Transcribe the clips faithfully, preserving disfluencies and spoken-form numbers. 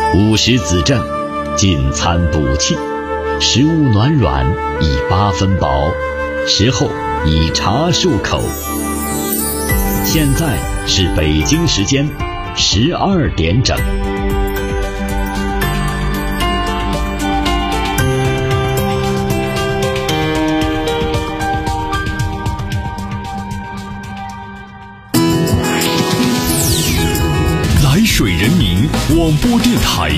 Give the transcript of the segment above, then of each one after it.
午时子正，进餐补气，食物暖软，以八分饱，食后以茶漱口。现在是北京时间十二点整。 来水人民广播电台，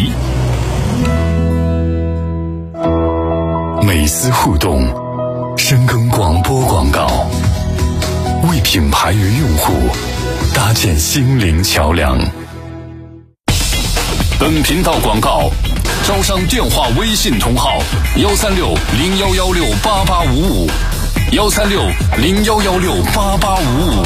每丝互动，深耕广播广告，为品牌与用户搭建心灵桥梁。 本频道广告招商电话微信同号幺三六零幺幺六八八五五幺三六零幺幺六八八五五。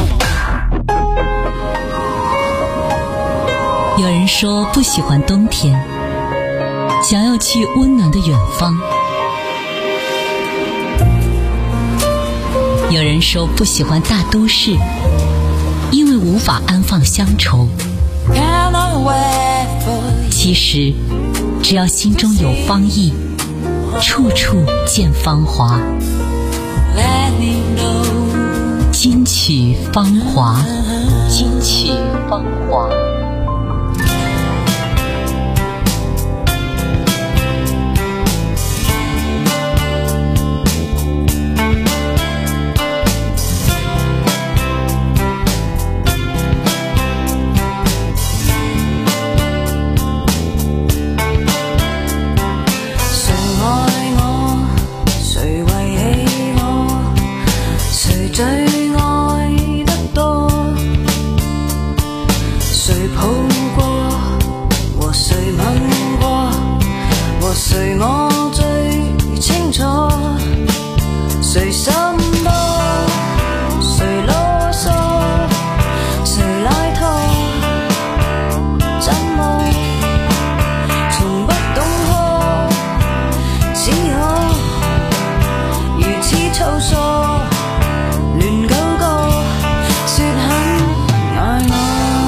有人说不喜欢冬天，想要去温暖的远方。有人说不喜欢大都市，因为无法安放乡愁。其实只要心中有芳意，处处见芳华。金曲芳华，金曲芳华。 谁我最清楚，谁心多，谁啰嗦，谁拉拖，怎麼從不懂呵，只可如此粗疏，亂糾葛，說很愛我。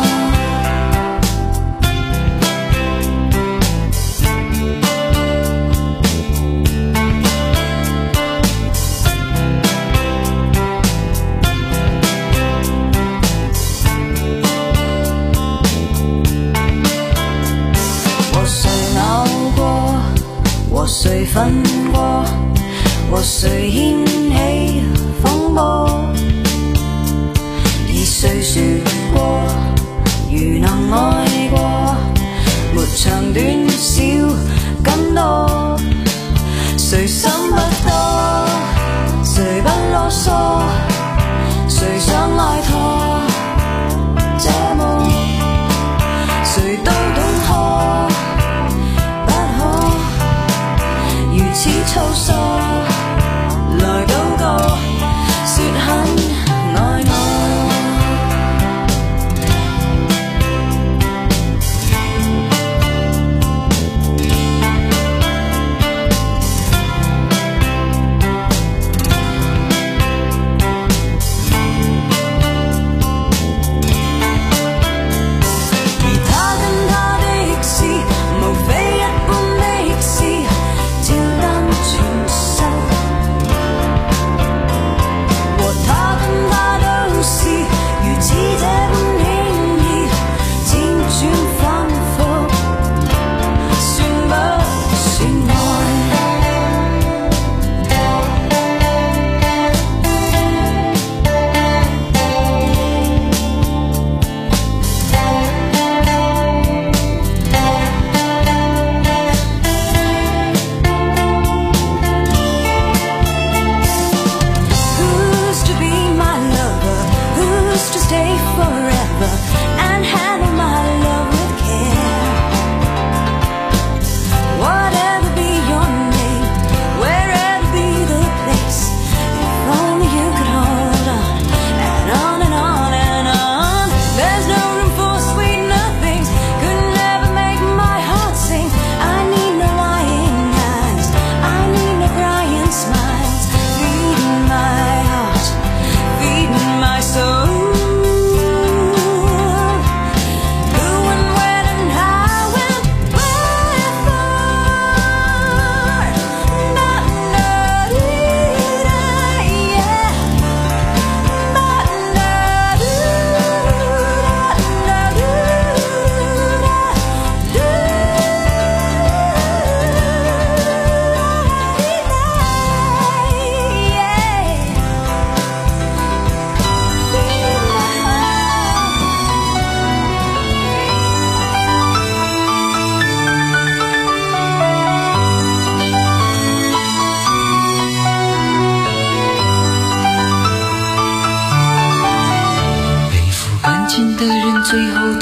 和誰分過，和誰掀起風波，而誰說過如能愛過，沒長短少更多，誰心不多，誰不囉嗦，誰想拉拖這夢，誰都懂可如此粗疏，來禱告。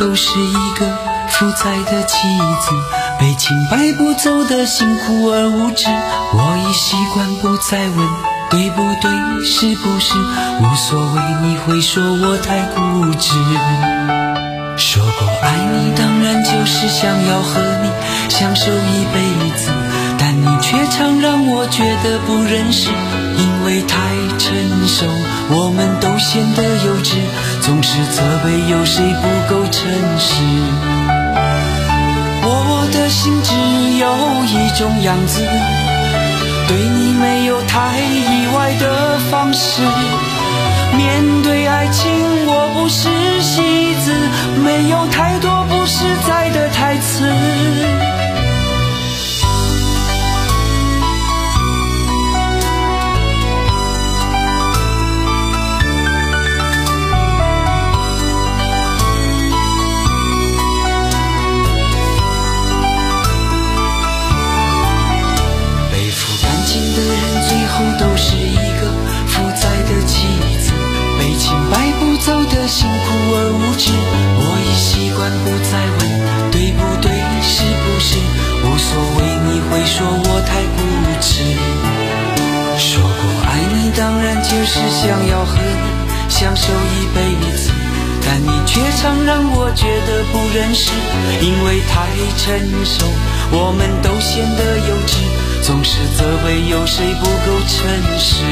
都是一个负债的妻子，被情摆不走的辛苦而无知。我已习惯不再问对不对是不是，无所谓你会说我太固执。说过爱你当然就是想要和你享受一辈子，但你却常让我觉得不认识，因为太成熟我们都显得幼稚，总是责备有谁不够诚实。我的心只有一种样子，对你没有太意外的方式，面对爱情我不是戏子，没有太多不实在的台词。背负感情的人最后都是一个负债的妻子，被情摆不走的辛苦而无知。我已习惯不再问对不对是不是，无所谓你会说我太固执。说过爱你当然就是想要和你享受一辈子，但你却常让我觉得不认识，因为太成熟我们都显得幼稚，总是责备有谁不够诚实。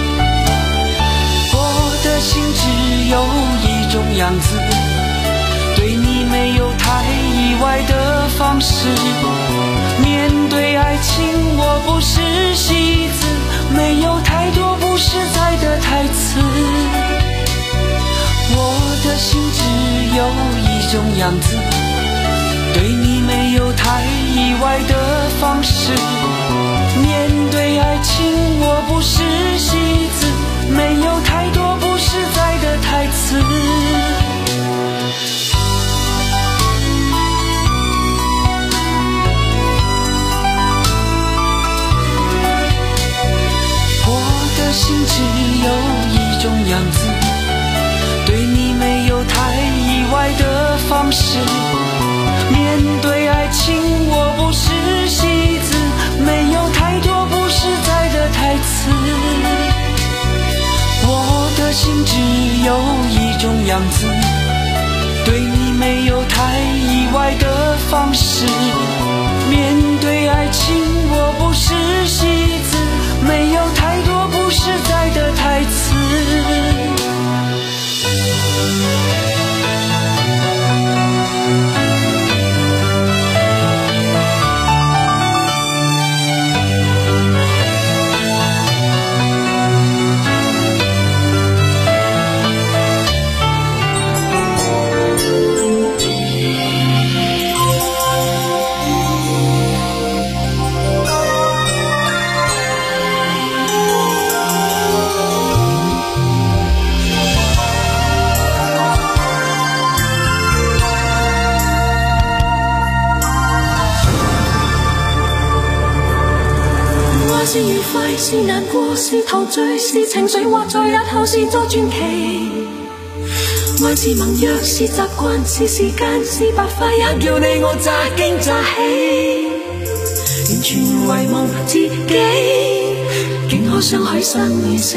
我的心只有一种样子，对你没有太意外的方式，面对爱情我不是戏子，没有太多不实在的台词。我的心只有一种样子，对你没有太意外的方式，面对爱情我不是戏子，没有太多不实在的台词。我的心只有一种样子，对你没有太意外的方式，面对爱情我不是戏子，没有太多不实在的台词。我的心只有一种样子，对你没有太意外的方式，面对爱情我不是戏子，没有太多不实在的台词。 是愉快，是難過，是陶醉，是情緒，或在日後是作傳奇。愛是盟約，是習慣，是時間，是白髮，也叫你我乍驚乍喜。完全遺忘自己，竟可相許生與死。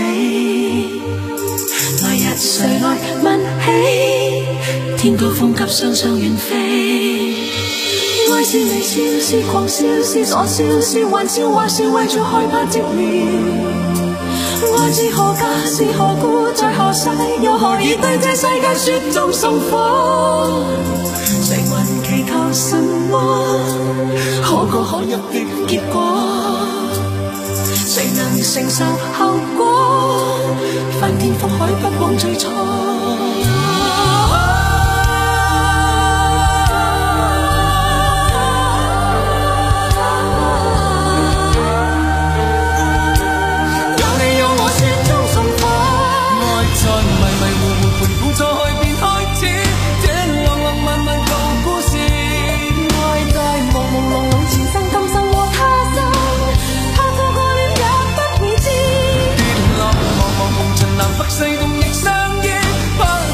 來日誰來問起？天高風急，雙雙遠飛。愛是微笑，是狂笑，是傻笑，是玩笑，或是為著害怕寂寥。愛是何價，是何故，在何世，又何以對這世界雪中送火？誰還祈求什麼可歌可泣的結果？誰能承受後果？翻天覆海不枉最初。 世共亦相依，怕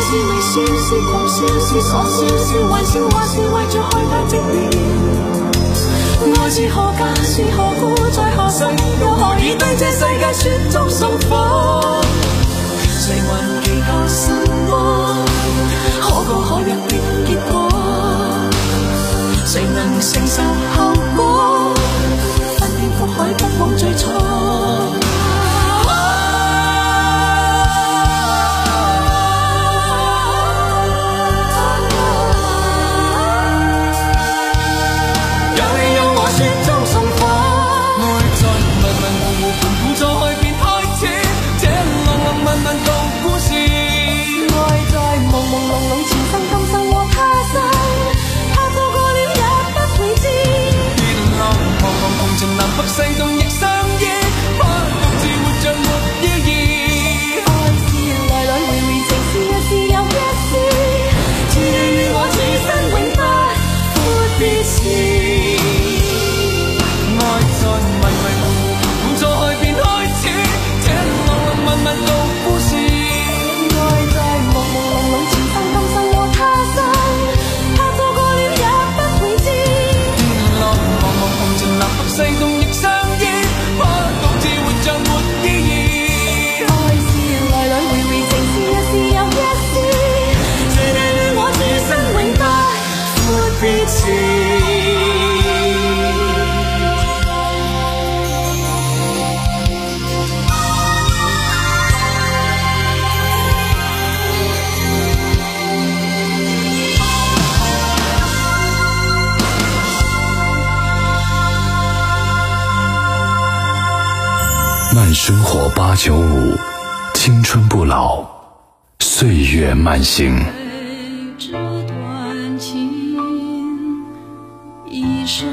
是微笑，是狂笑，是傻笑，是玩笑，或是为着害怕寂寥。愛是何價，是何故，在何世，又何以對這世界雪中送火？誰還期盼什麼？可歌可泣的結果，誰能承受後果？翻天覆海，不枉最初。北西東亦相依，不獨自活着沒意義。愛是來來回回，情是一時又一時，似你與我此生永不闊別時。愛在迷迷糊糊，從錯開便開始，這浪浪漫漫到故事。愛在朦朦朧朧，前生今生和他生，怕錯過了也不會知。天浪茫茫紅塵南北西東。 慢生活八九五，青春不老，岁月慢行。 这段情，一生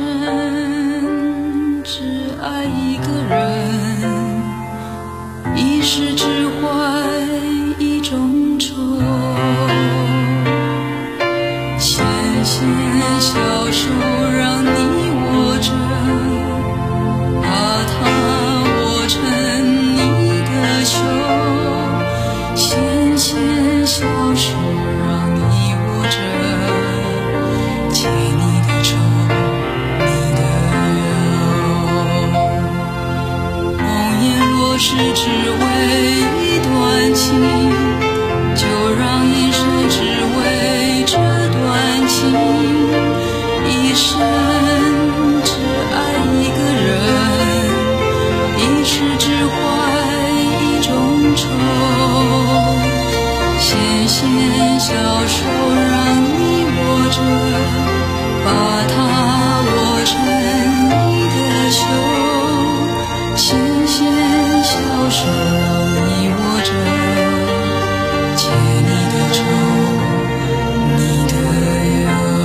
只爱一个人，一世只怀一种愁。纤纤小手让你握着，把它握成你的袖，纤纤小手让你握着，解你的愁，你的忧。梦魇若是只为一段情，就让一生只为这段情，一生只爱一个人，一世只怀一种愁。纤纤小手让你握着，把它握成你的袖，纤纤小手让你握着，解你的愁，你的忧。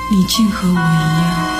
你竟和我一样。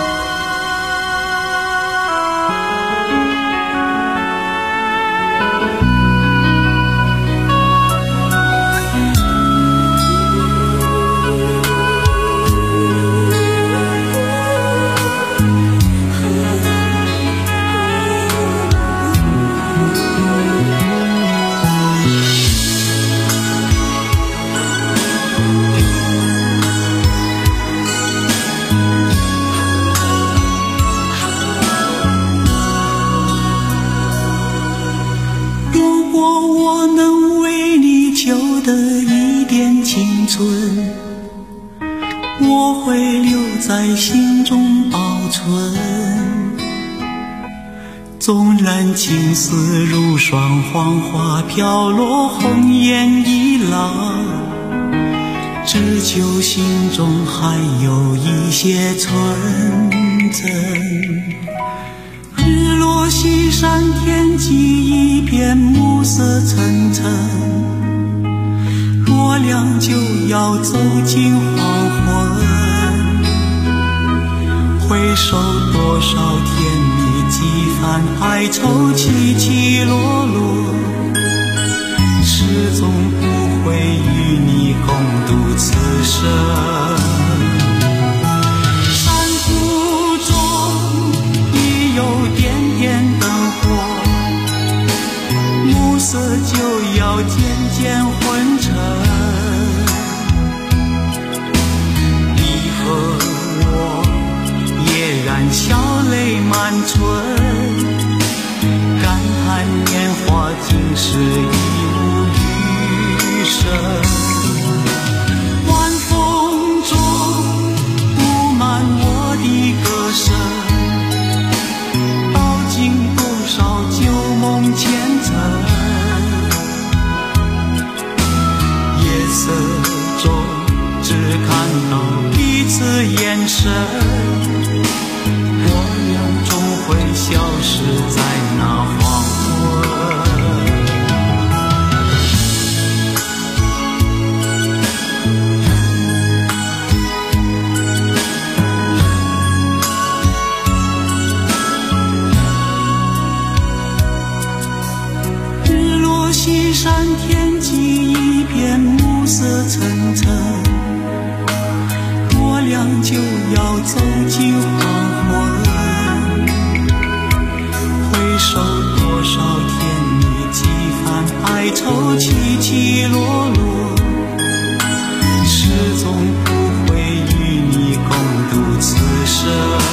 我会留在心中保存，纵然情丝如霜，黄花飘落，红颜已老，只求心中还有一些纯真。日落西山，天际一片暮色沉沉，若亮就要走进黄昏，回首多少甜蜜几番哀愁，起起落落，始终不会与你共度此生。山谷中已有点点灯火，暮色就要渐渐昏沉，你和我嫣然笑泪满唇，感叹年华竟是一无余生。晚风中布满我的歌声，道尽多少旧梦前尘。夜色中只看到彼此眼神，我俩终会消失在那黄昏。日落西山，天际一片暮色沉沉，我俩就要走进黄昏，回首多少甜蜜几番哀愁，起起落落，始终不会与你共度此生。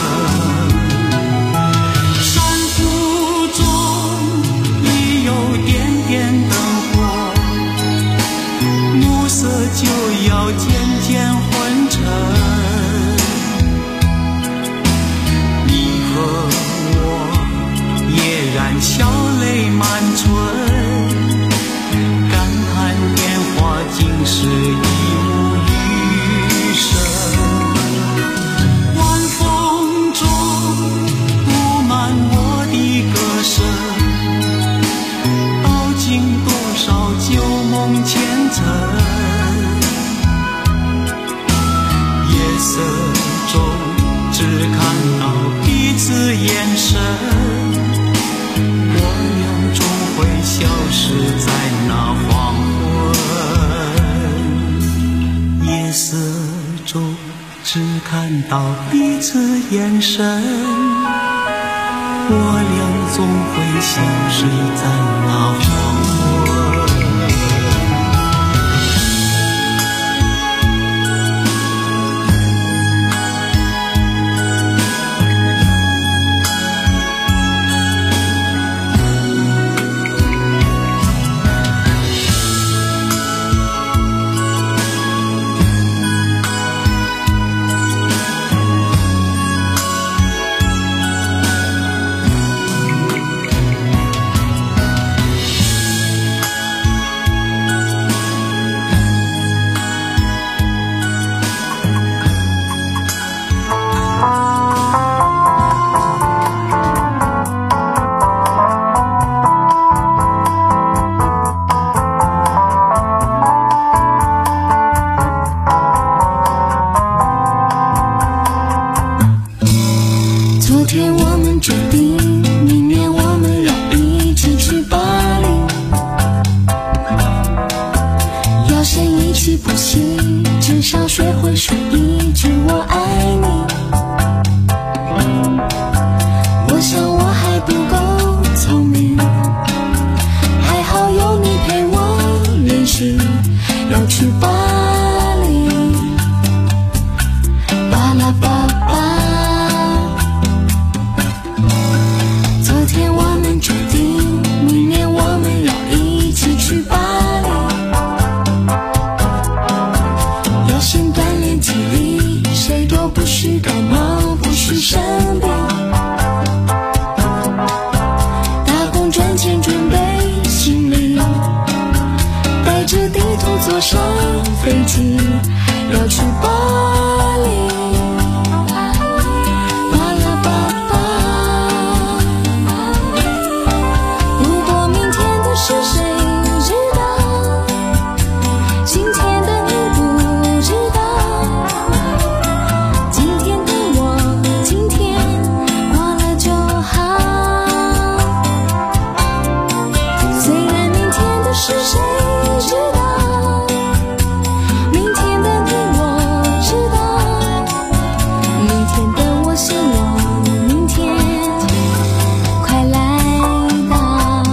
山谷中已有点点灯火，暮色就要渐渐昏沉，你和我嫣然笑泪满唇，感叹年华竟是一无余生。晚风中布满我的歌声，道尽多少旧梦前尘。夜色中只看到彼此眼神，我俩终会消失在那黄昏。夜色中只看到彼此眼神，我俩终会消失在那黄昏。 学会说一句我爱你。我想我还不够聪明，还好有你陪我练习，要去巴黎，巴拉巴巴。昨天我们决定，明年我们要一起去巴黎，要先锻炼体力，谁都不许感冒，不许生病。打工赚钱准备行李，带着地图坐上飞机，要去巴黎。是谁知道，今天的你不知道，今天的我今天过了就好。虽然明天的是谁知道，明天的你我知道，明天的我希望明天快来到。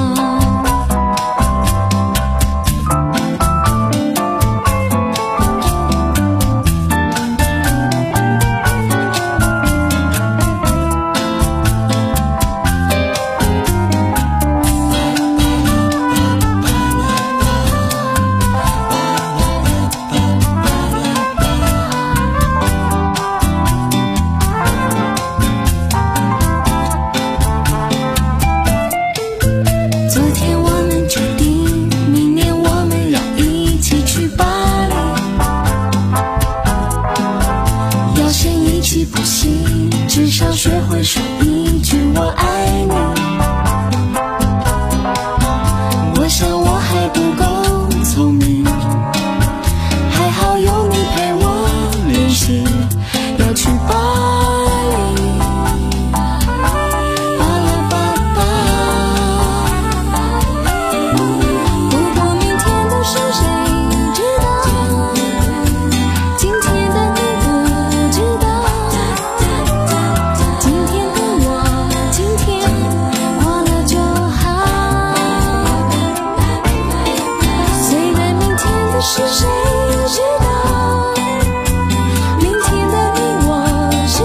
昨天我们决定，明年我们要一起去巴黎，要先一起补习，至少学会说一句我爱你。我想我还不够聪明，还好有你陪我练习，要去巴黎。是谁知道，今天的你不知道，今天的我今天过了就好。虽然明天的是谁知道，明天的你我知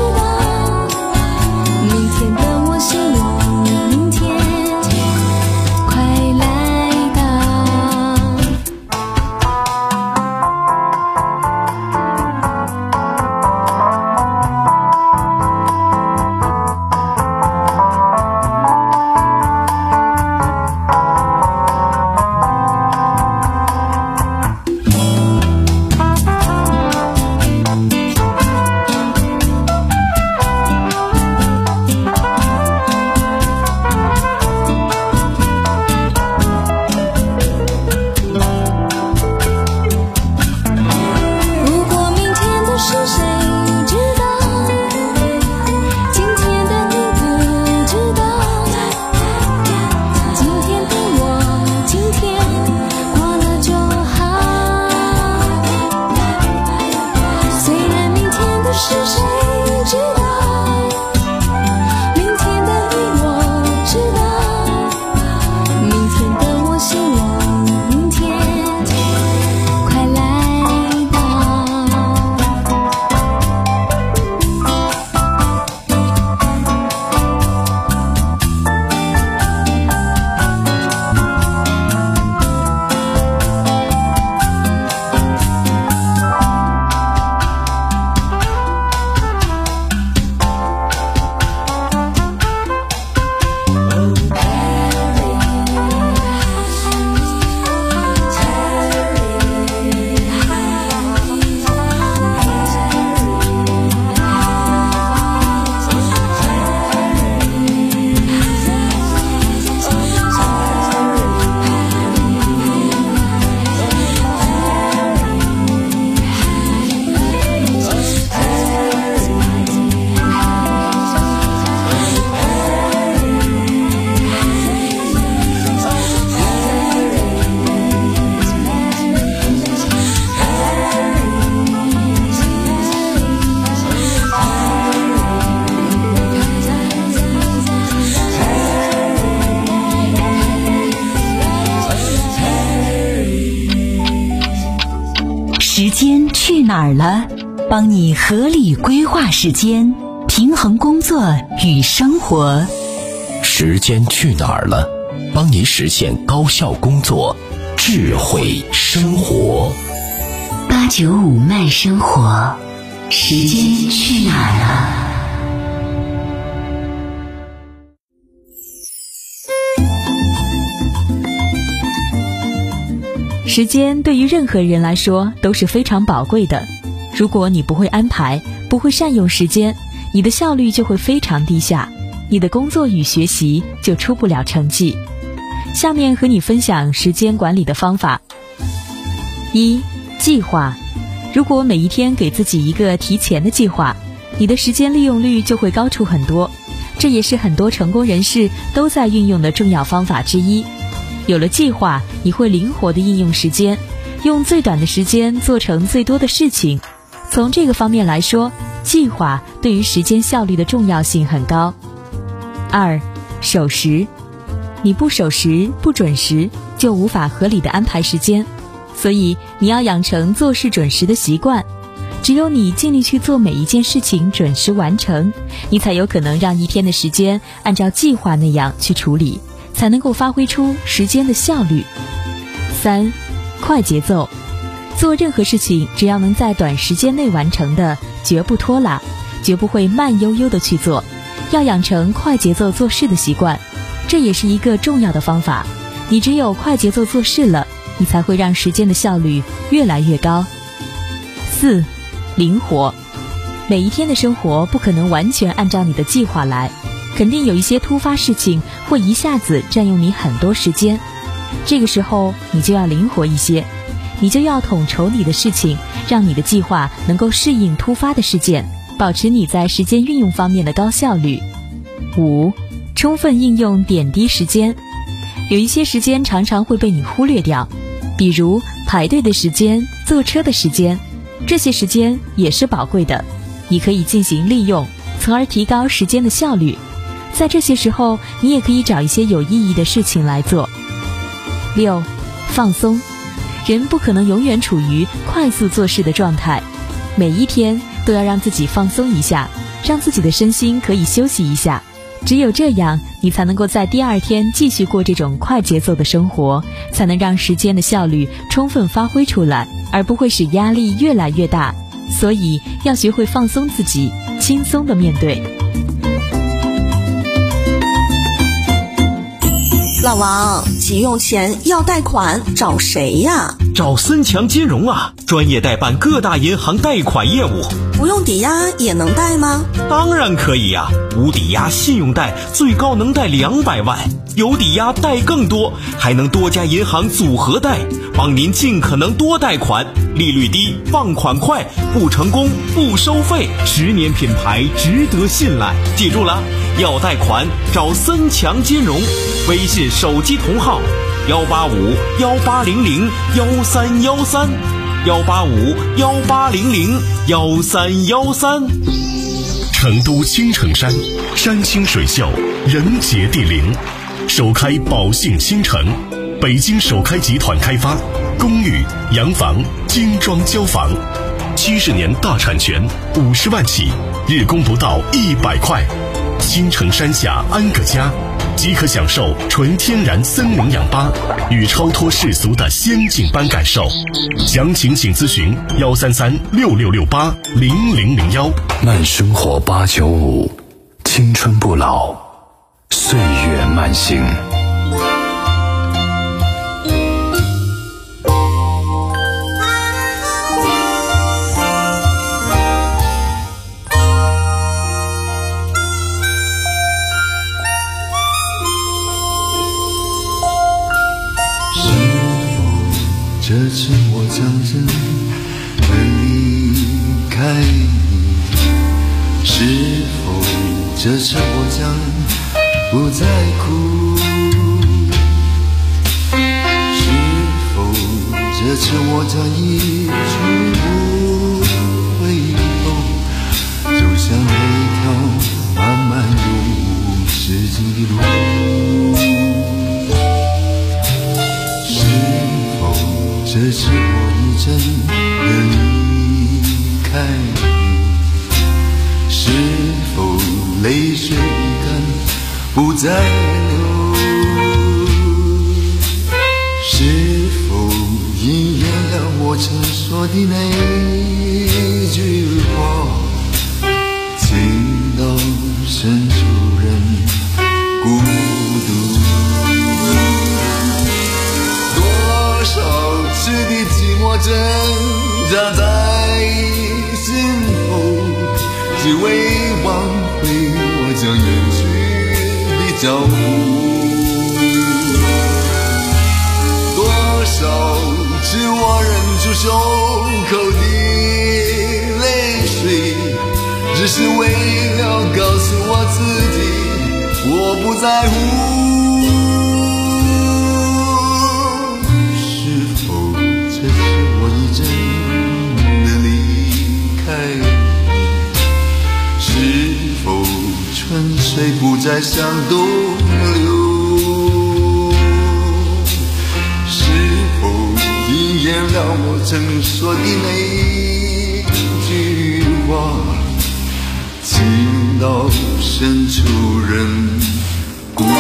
哪儿了？帮你合理规划时间，平衡工作与生活。 时间去哪儿了？帮你实现高效工作，智慧生活。 八九五慢生活，时间去哪儿了？ 时间对于任何人来说都是非常宝贵的，如果你不会安排，不会善用时间，你的效率就会非常低下，你的工作与学习就出不了成绩。下面和你分享时间管理的方法。一、计划。如果每一天给自己一个提前的计划，你的时间利用率就会高出很多，这也是很多成功人士都在运用的重要方法之一。有了计划，你会灵活地应用时间，用最短的时间做成最多的事情。从这个方面来说，计划对于时间效率的重要性很高。二、守时。你不守时、不准时，就无法合理地安排时间，所以你要养成做事准时的习惯。只有你尽力去做每一件事情准时完成，你才有可能让一天的时间按照计划那样去处理，才能够发挥出时间的效率。三、快节奏。做任何事情，只要能在短时间内完成的，绝不拖拉，绝不会慢悠悠地去做。要养成快节奏做事的习惯，这也是一个重要的方法。你只有快节奏做事了，你才会让时间的效率越来越高。四、灵活。每一天的生活不可能完全按照你的计划来，肯定有一些突发事情会一下子占用你很多时间，这个时候你就要灵活一些，你就要统筹你的事情，让你的计划能够适应突发的事件，保持你在时间运用方面的高效率。五、充分应用点滴时间。有一些时间常常会被你忽略掉，比如排队的时间、坐车的时间，这些时间也是宝贵的，你可以进行利用，从而提高时间的效率。在这些时候，你也可以找一些有意义的事情来做。六、放松。人不可能永远处于快速做事的状态，每一天都要让自己放松一下，让自己的身心可以休息一下。只有这样，你才能够在第二天继续过这种快节奏的生活，才能让时间的效率充分发挥出来，而不会使压力越来越大。所以要学会放松自己，轻松地面对。 老王，急用钱要贷款找谁呀？ 找森强金融啊，专业代办各大银行贷款业务。 不用抵押也能贷吗？ 当然可以呀，无抵押信用贷最高能贷两百万，有抵押贷更多，还能多家银行组合贷，帮您尽可能多贷款，利率低，放款快，不成功不收费，十年品牌值得信赖。记住了，要贷款找森强金融，微信手机同号幺八五幺八零零幺三幺三幺八五幺八零零幺三幺三。 成都青城山，山清水秀，人杰地灵，首开宝信新城，北京首开集团开发，公寓、洋房、精装交房，七十年大产权，五十万起，日供不到一百块。青城山下安个家，即可享受纯天然森林氧吧与超脱世俗的仙境般感受。详情请咨询幺三三六六六八零零零幺。 慢生活八九五，青春不老，岁月慢行。 这次我将真的离开你，是否这次我将不再哭？是否这次我将一去不回头，走向那条漫漫永无止境的路？这次我已真的离是否泪水干不再流？是否应验了我曾说的那句话？情到深处人孤独，多少次的寂寞挣扎在心头，只为挽回我将远去的脚步。多少次我忍住胸口的泪水，只是为了告诉我自己，我不在乎。是否这是我已真的离开你？是否春水不再向东流？是否应验了我曾说的那句话？情到深处人孤独。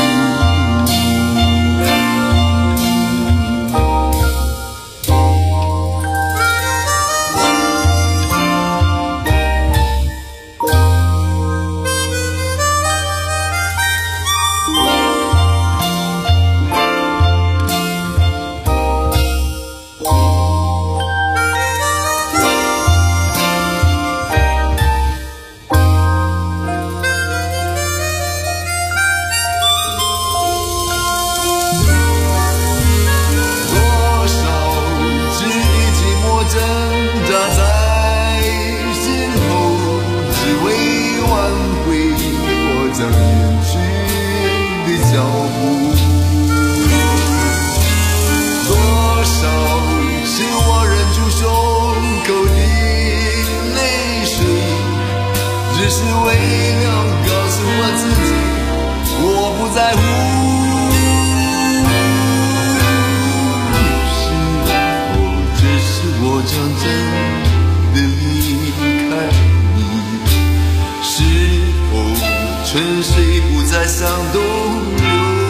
春水不再向东流，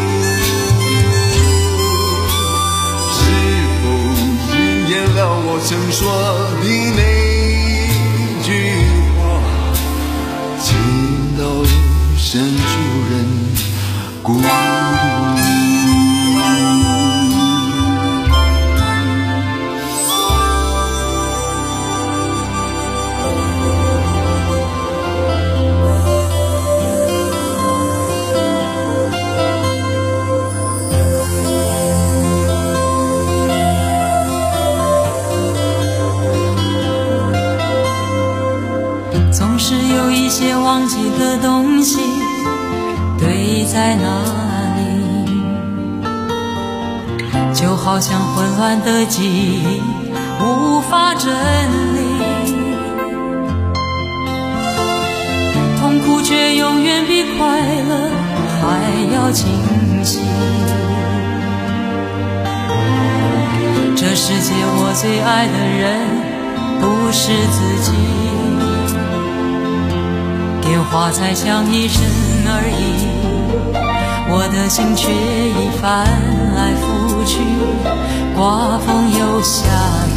是否应验了我曾说的那句话？情到深处人孤独。 总是有一些忘记的东西堆在那里，就好像混乱的记忆无法整理，痛苦却永远比快乐还要清晰。这世界我最爱的人不是自己，电话才响一声而已，我的心却已翻来覆去，刮风又下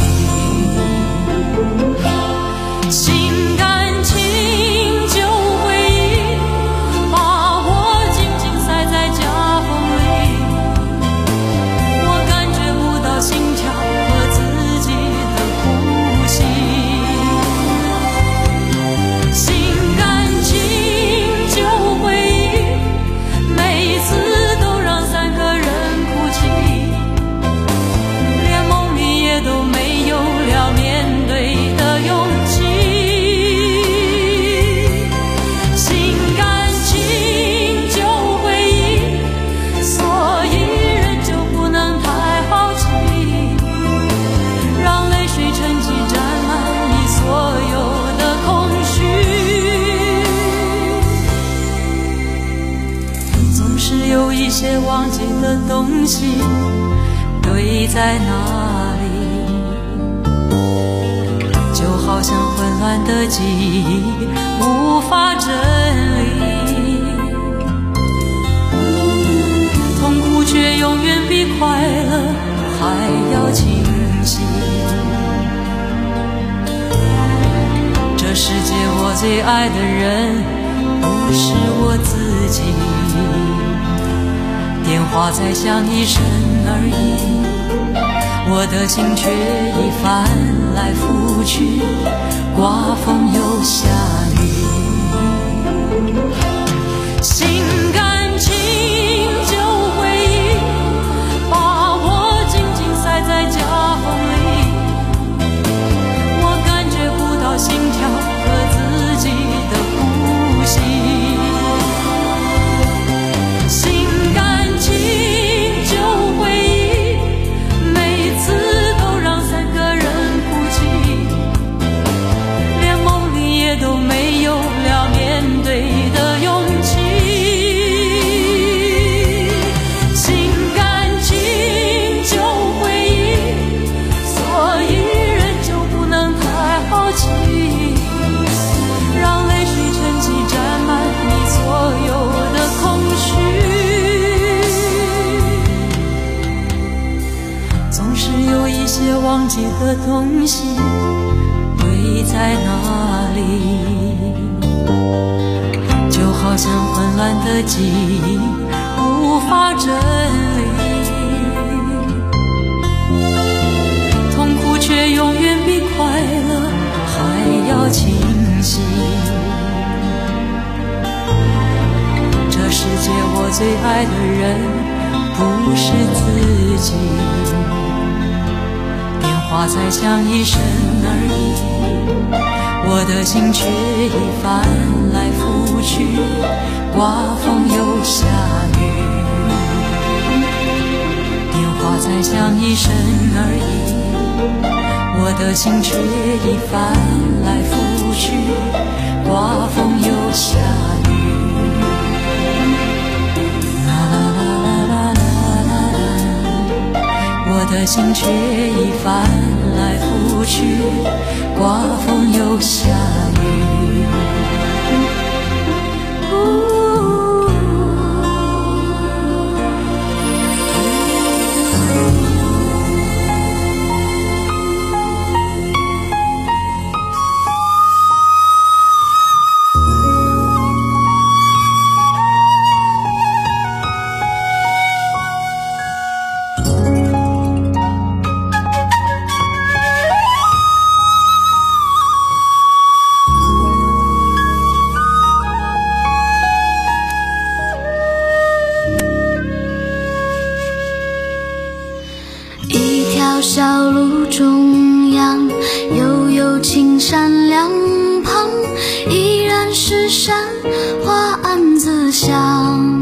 雨。心甘情旧回忆，把我紧紧塞在夹缝里，我感觉不到心跳和自己的呼吸。有一些忘记的东西堆在那里，就好像混乱的记忆无法最爱的人不是我自己，电话才响一声而已，我的心却已翻来覆去，刮风又下雨，心甘情就回忆，把我紧紧塞在夹缝里，我感觉不到心跳和自己的呼吸，心甘情就回忆，每次都让三个人哭泣，连梦里也都没有了面对的勇气，心甘情就回忆，所以人就不能太好奇，让泪水沉积沾满你所有的空虚，总是有一些忘记的东西会在哪里，就好像混乱的记忆无法整理，痛苦却永远比快乐还要清晰，这世界我最爱的人不是自己，电话才响一声而已，我的心却已翻来覆去，刮风又下雨，电话才响一声而已，我的心却已翻来覆去，刮风又下雨，啦啦啦啦啦啦啦，我的心却已翻来覆去，刮风又下雨， 小路中央，悠悠青山两旁，依然是山花暗自香。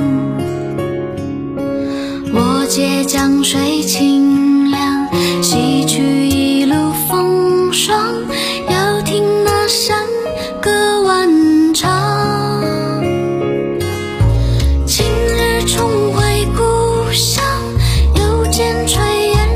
我借江水清凉，洗去一路风霜，要听那山歌万唱。今日重回故乡，又见炊烟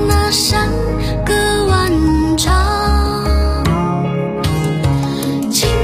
情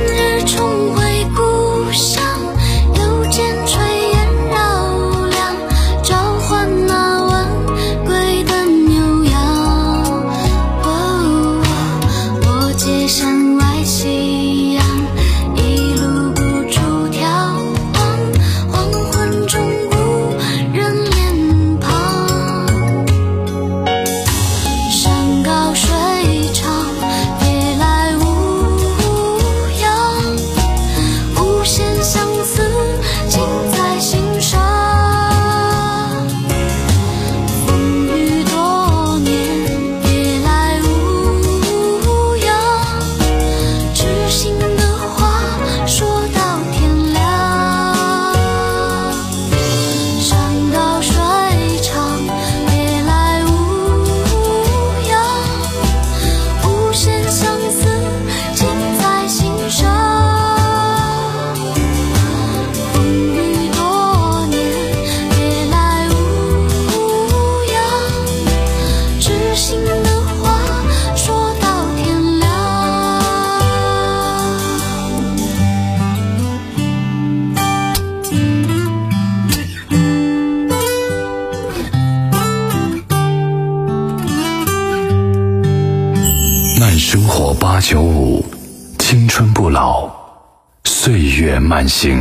活八九五，青春不老，岁月慢行。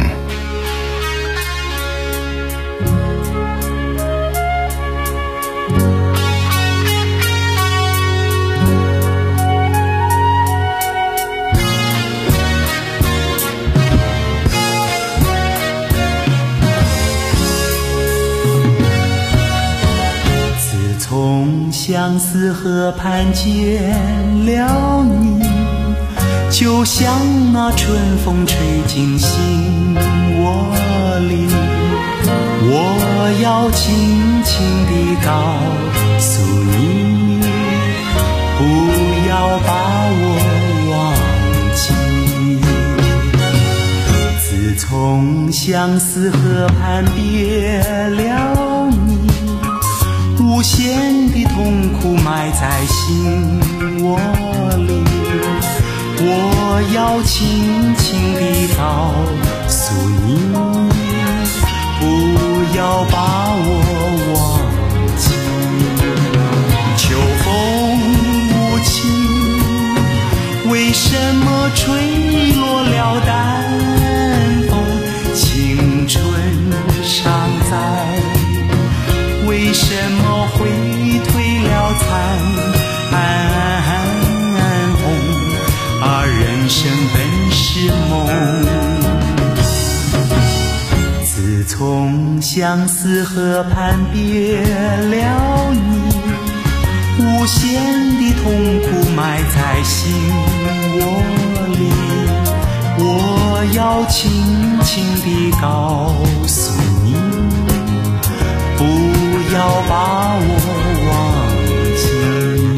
相思河畔见了你，就像那春风吹进心窝里。我要轻轻地告诉你，不要把我忘记。自从相思河畔别了你，无限的痛苦埋在心窝里，我要轻轻地告诉你，不要把我忘记。秋风无情，为什么吹落了淡风？青春尚在，为什么会褪了残红？而人生本是梦。自从相思河畔别了你，无限的痛苦埋在心窝里，我要轻轻地告诉你，不要把我忘记。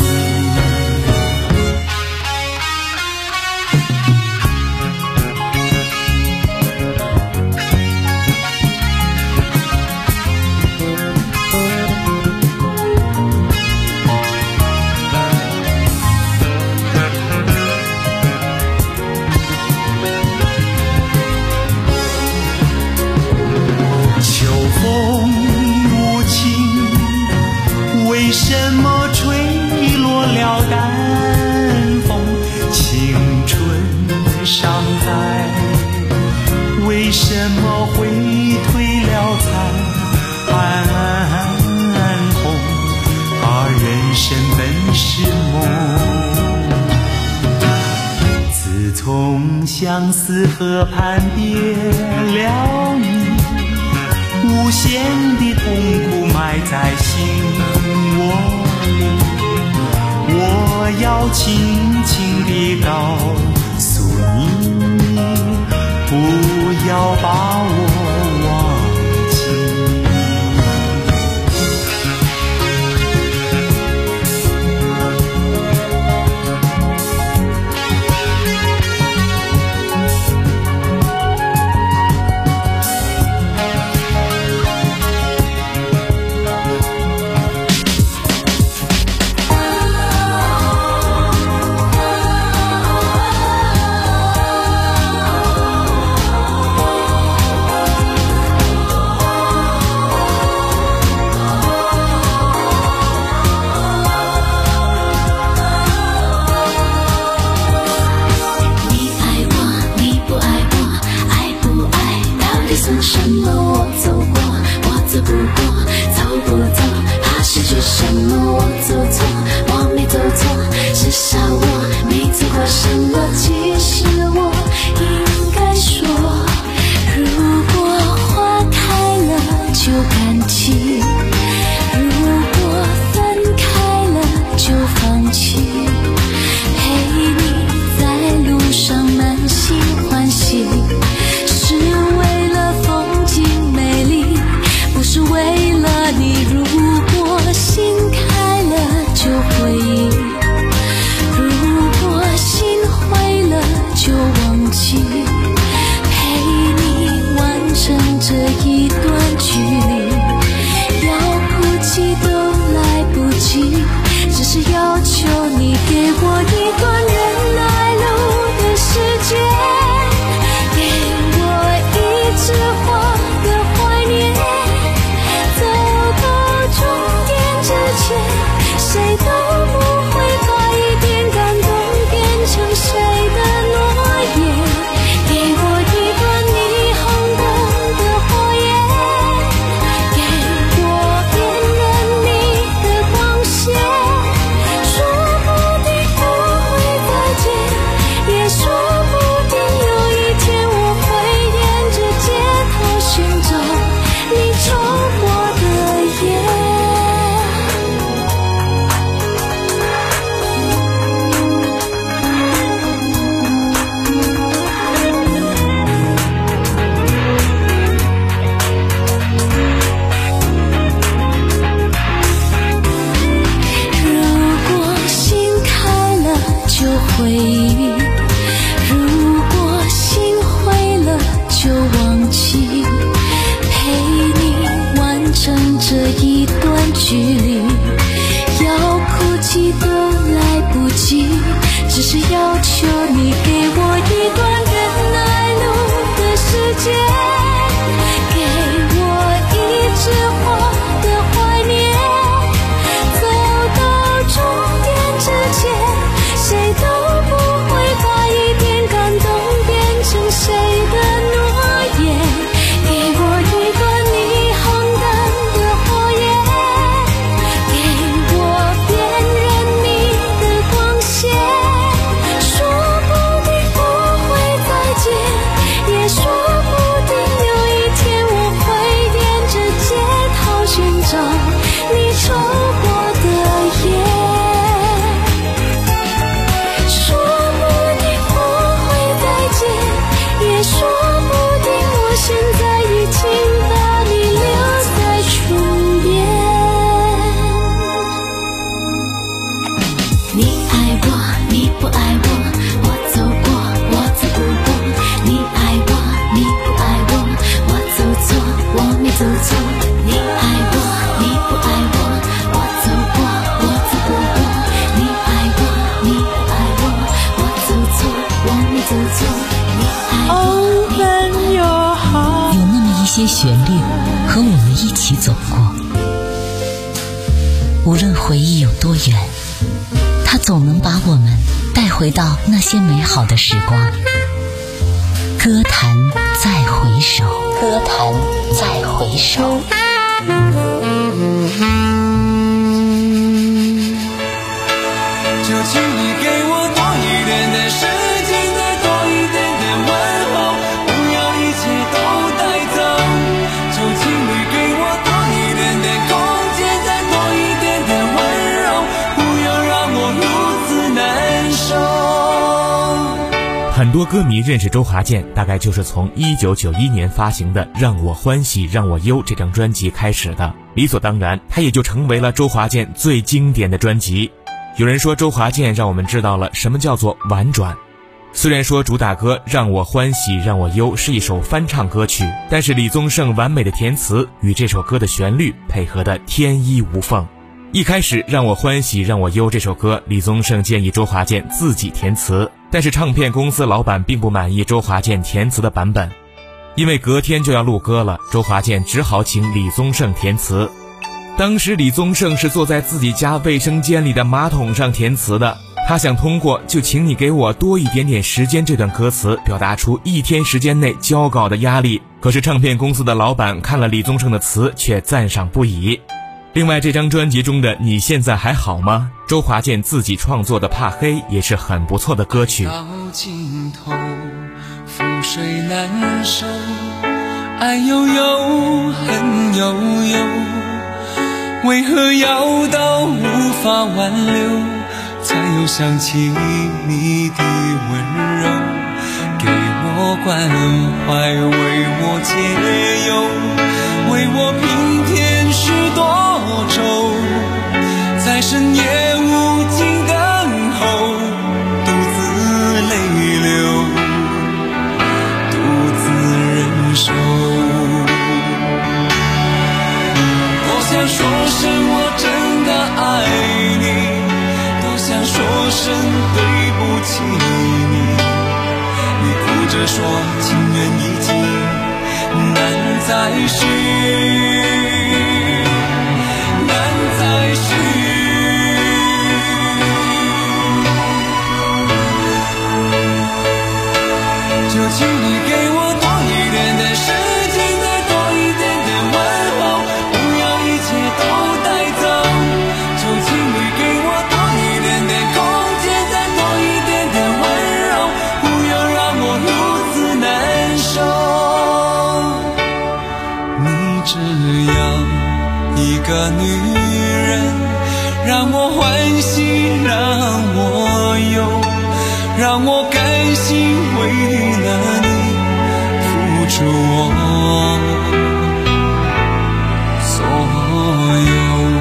秋风无情，为什么吹落了淡风？青春尚在，为什么会褪了残红？而人生本是梦。自从相思河畔别了你，无限的痛苦埋在心窝里，我要轻轻地告诉你，不要把我忘心些旋律和我们一起走过。无论回忆有多远，它总能把我们带回到那些美好的时光。歌坛再回首，歌坛再回首。 就请你给我多一点点时间，再多一点点问候，不要一切都带走。就请你给我多一点点空间，再多一点点温柔，不要让我如此难受。 很多歌迷认识周华健，大概就是从一九九一年发行的《让我欢喜让我忧》这张专辑开始的，理所当然，它也就成为了周华健最经典的专辑。有人说周华健让我们知道了什么叫做婉转。虽然说主打歌《让我欢喜让我忧》是一首翻唱歌曲，但是李宗盛完美的填词与这首歌的旋律配合的天衣无缝。一开始《让我欢喜让我忧》这首歌，李宗盛建议周华健自己填词，但是唱片公司老板并不满意周华健填词的版本，因为隔天就要录歌了，周华健只好请李宗盛填词。当时李宗盛是坐在自己家卫生间里的马桶上填词的，他想通过就请你给我多一点点时间这段歌词表达出一天时间内交稿的压力，可是唱片公司的老板看了李宗盛的词却赞赏不已。另外这张专辑中的你现在还好吗，周华健自己创作的怕黑也是很不错的歌曲。 到尽头覆水难收，爱悠悠恨悠悠，为何要到无法挽留，才又想起你的温柔，给我关怀，为我解忧，为我平添许多愁，在深夜无尽等候，独自泪流，独自忍受。多想说声我真的爱你，多想说声对不起你，你哭着说情缘已经难再续，难再续。就请你给我多一点点时间，再多一点点问候，不要一切都带走。就请你给我多一点点空间，再多一点点温柔，不要让我如此难受。你这样一个女人，让我欢喜让我忧，让我甘心为了你付出我所有。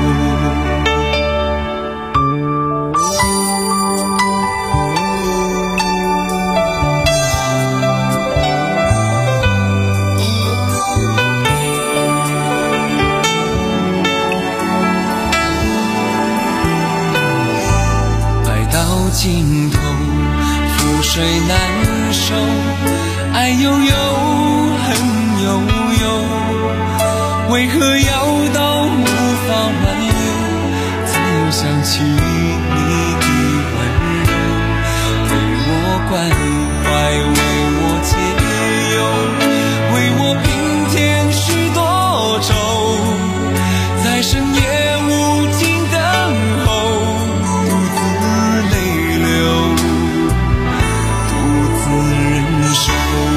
爱到尽头覆水难收，爱悠悠恨悠悠，为何要到无法挽留，才又想起你的温柔，给我关怀，为我解忧，为我平添许多愁，在深夜无尽等候，独自泪流，独自忍受。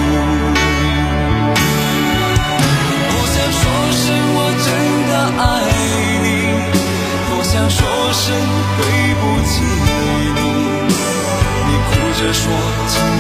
多想说声我真的爱你，多想说声对不起你，你哭着说情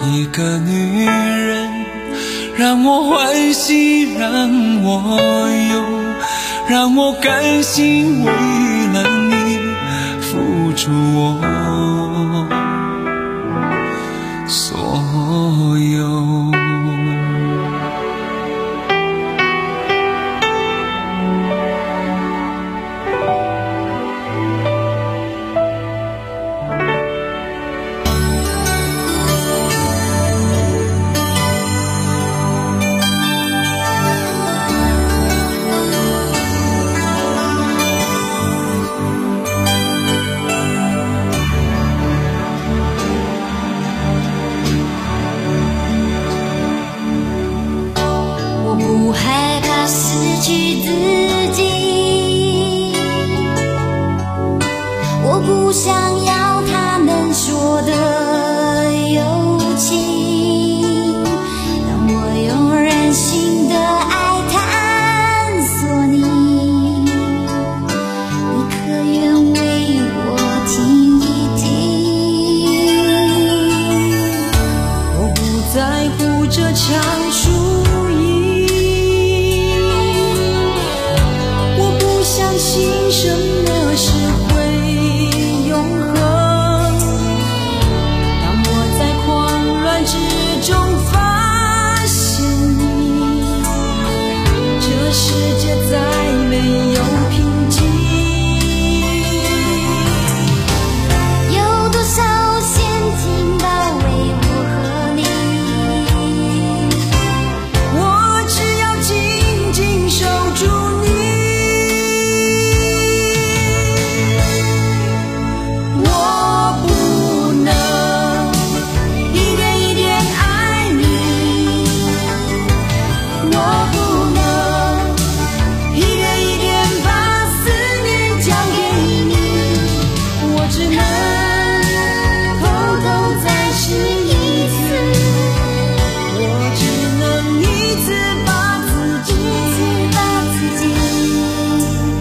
一个女人，让我欢喜，让我忧，让我甘心为了你付出我所有。 在乎这场输